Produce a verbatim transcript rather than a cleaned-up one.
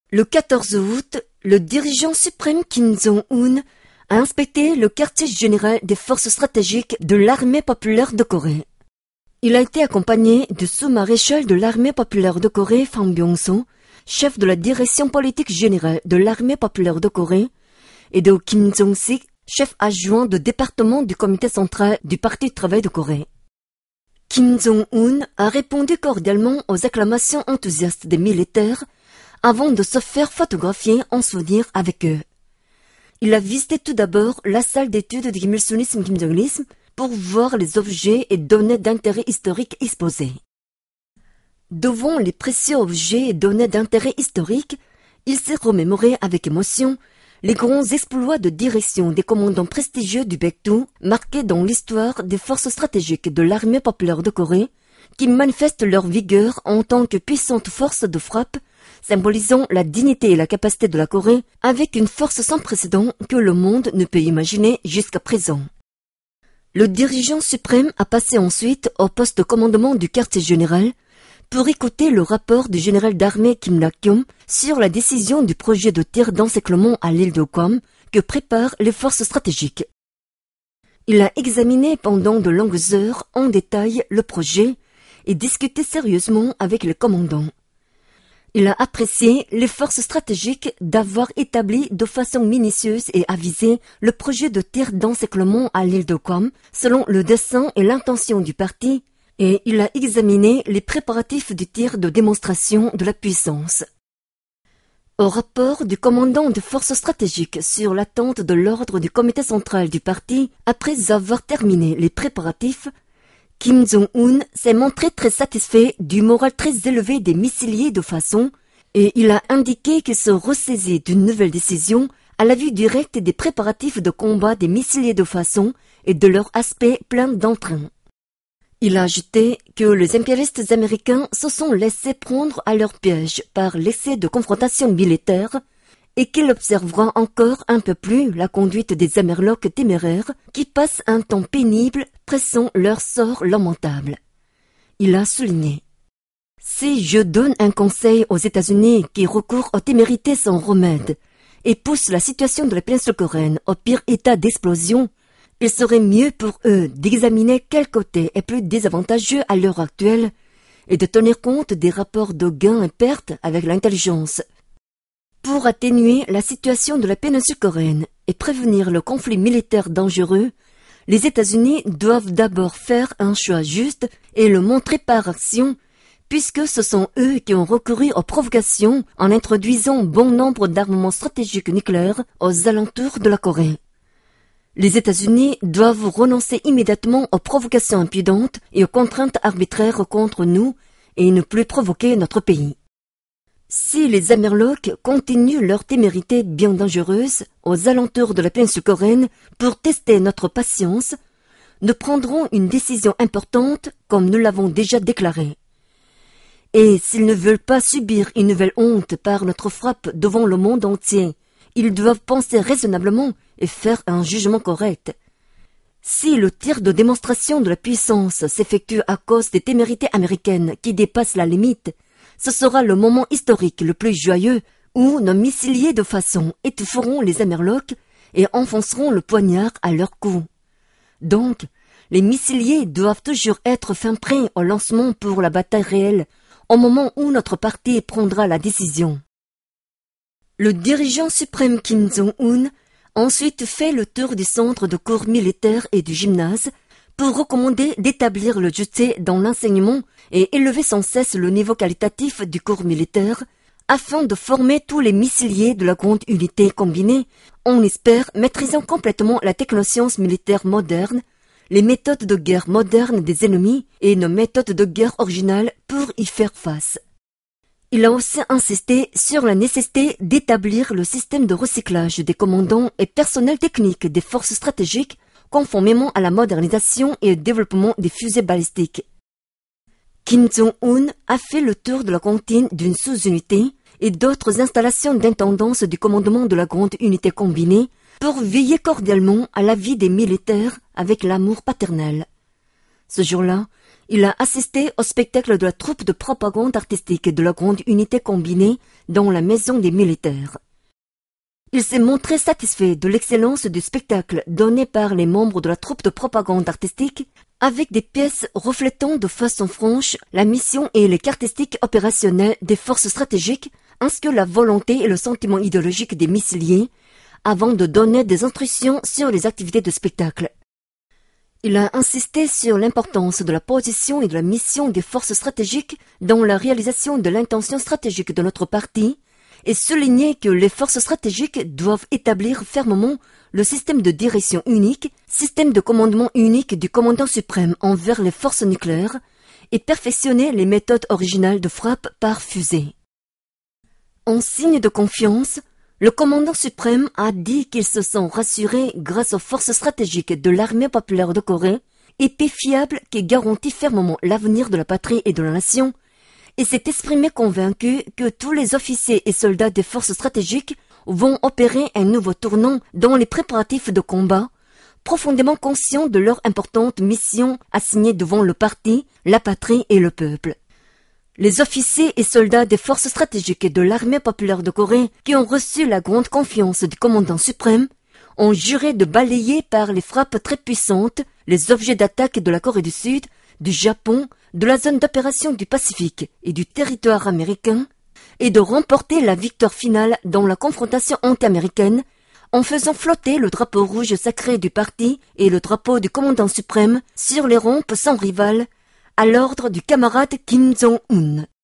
Le quatorze août, le dirigeant suprême Kim Jong-un a inspecté le quartier général des forces stratégiques de l'armée populaire de Corée. Il a été accompagné du sous-maréchal de l'armée populaire de Corée, Fang Byung-soo, chef de la direction politique générale de l'armée populaire de Corée, et de Kim Jong-sik, chef adjoint de département du comité central du Parti du travail de Corée. Kim Jong-un a répondu cordialement aux acclamations enthousiastes des militaires avant de se faire photographier en souvenir avec eux. Il a visité tout d'abord la salle d'études du Kim Il-sungisme Kim Jong-ilisme pour voir les objets et données d'intérêt historique exposés. Devant les précieux objets et données d'intérêt historique, il s'est remémoré avec émotion les grands exploits de direction des commandants prestigieux du Baekdu marqués dans l'histoire des forces stratégiques de l'armée populaire de Corée, qui manifestent leur vigueur en tant que puissante force de frappe, symbolisant la dignité et la capacité de la Corée avec une force sans précédent que le monde ne peut imaginer jusqu'à présent. Le dirigeant suprême a passé ensuite au poste de commandement du quartier général pour écouter le rapport du général d'armée Kim Lak-kyum sur la décision du projet de tir d'encerclement à l'île de Guam que préparent les forces stratégiques. Il a examiné pendant de longues heures en détail le projet et discuté sérieusement avec le commandant. Il a apprécié les forces stratégiques d'avoir établi de façon minutieuse et avisée le projet de tir d'encerclement à l'île de Guam selon le dessein et l'intention du parti, et il a examiné les préparatifs du tir de démonstration de la puissance. Au rapport du commandant des forces stratégiques sur l'attente de l'ordre du comité central du parti, après avoir terminé les préparatifs, Kim Jong-un s'est montré très satisfait du moral très élevé des missiliers de façon, et il a indiqué qu'il se ressaisit d'une nouvelle décision à la vue directe des préparatifs de combat des missiliers de façon et de leur aspect plein d'entrain. Il a ajouté que les impérialistes américains se sont laissés prendre à leur piège par l'essai de confrontation militaire et qu'il observera encore un peu plus la conduite des Amerlocs téméraires qui passent un temps pénible pressant leur sort lamentable. Il a souligné: si je donne un conseil aux États-Unis qui recourent aux témérités sans remède et poussent la situation de la péninsule coréenne au pire état d'explosion, il serait mieux pour eux d'examiner quel côté est plus désavantageux à l'heure actuelle et de tenir compte des rapports de gains et pertes avec l'intelligence. Pour atténuer la situation de la péninsule coréenne et prévenir le conflit militaire dangereux, les États-Unis doivent d'abord faire un choix juste et le montrer par action, puisque ce sont eux qui ont recouru aux provocations en introduisant bon nombre d'armements stratégiques nucléaires aux alentours de la Corée. Les États-Unis doivent renoncer immédiatement aux provocations impudentes et aux contraintes arbitraires contre nous et ne plus provoquer notre pays. Si les Amerlocs continuent leur témérité bien dangereuse aux alentours de la péninsule coréenne pour tester notre patience, nous prendrons une décision importante comme nous l'avons déjà déclaré. Et s'ils ne veulent pas subir une nouvelle honte par notre frappe devant le monde entier, ils doivent penser raisonnablement et faire un jugement correct. Si le tir de démonstration de la puissance s'effectue à cause des témérités américaines qui dépassent la limite, ce sera le moment historique le plus joyeux où nos missiliers de façon étoufferont les Amerlocs et enfonceront le poignard à leur cou. Donc, les missiliers doivent toujours être fin prêts au lancement pour la bataille réelle, au moment où notre parti prendra la décision. Le dirigeant suprême Kim Jong-un a ensuite fait le tour du centre de cours militaire et du gymnase pour recommander d'établir le jutsu dans l'enseignement et élever sans cesse le niveau qualitatif du cours militaire afin de former tous les missiliers de la grande unité combinée, on espère maîtrisant complètement la technoscience militaire moderne, les méthodes de guerre modernes des ennemis et nos méthodes de guerre originales pour y faire face. Il a aussi insisté sur la nécessité d'établir le système de recyclage des commandants et personnels techniques des forces stratégiques conformément à la modernisation et au développement des fusées balistiques. Kim Jong-un a fait le tour de la cantine d'une sous-unité et d'autres installations d'intendance du commandement de la grande unité combinée pour veiller cordialement à la vie des militaires avec l'amour paternel. Ce jour-là, Il a assisté au spectacle de la troupe de propagande artistique de la Grande Unité Combinée dans la Maison des Militaires. Il s'est montré satisfait de l'excellence du spectacle donné par les membres de la troupe de propagande artistique, avec des pièces reflétant de façon franche la mission et les caractéristiques opérationnelles des forces stratégiques, ainsi que la volonté et le sentiment idéologique des missiliers, avant de donner des instructions sur les activités de spectacle. Il a insisté sur l'importance de la position et de la mission des forces stratégiques dans la réalisation de l'intention stratégique de notre parti, et souligné que les forces stratégiques doivent établir fermement le système de direction unique, système de commandement unique du commandant suprême envers les forces nucléaires, et perfectionner les méthodes originales de frappe par fusée. En signe de confiance, le commandant suprême a dit qu'ils se sont rassurés grâce aux forces stratégiques de l'armée populaire de Corée, épée fiable qui garantit fermement l'avenir de la patrie et de la nation, et s'est exprimé convaincu que tous les officiers et soldats des forces stratégiques vont opérer un nouveau tournant dans les préparatifs de combat, profondément conscients de leur importante mission assignée devant le parti, la patrie et le peuple. Les officiers et soldats des forces stratégiques de l'armée populaire de Corée, qui ont reçu la grande confiance du commandant suprême, ont juré de balayer par les frappes très puissantes les objets d'attaque de la Corée du Sud, du Japon, de la zone d'opération du Pacifique et du territoire américain, et de remporter la victoire finale dans la confrontation anti-américaine, en faisant flotter le drapeau rouge sacré du parti et le drapeau du commandant suprême sur les rampes sans rival, à l'ordre du camarade Kim Jong-un.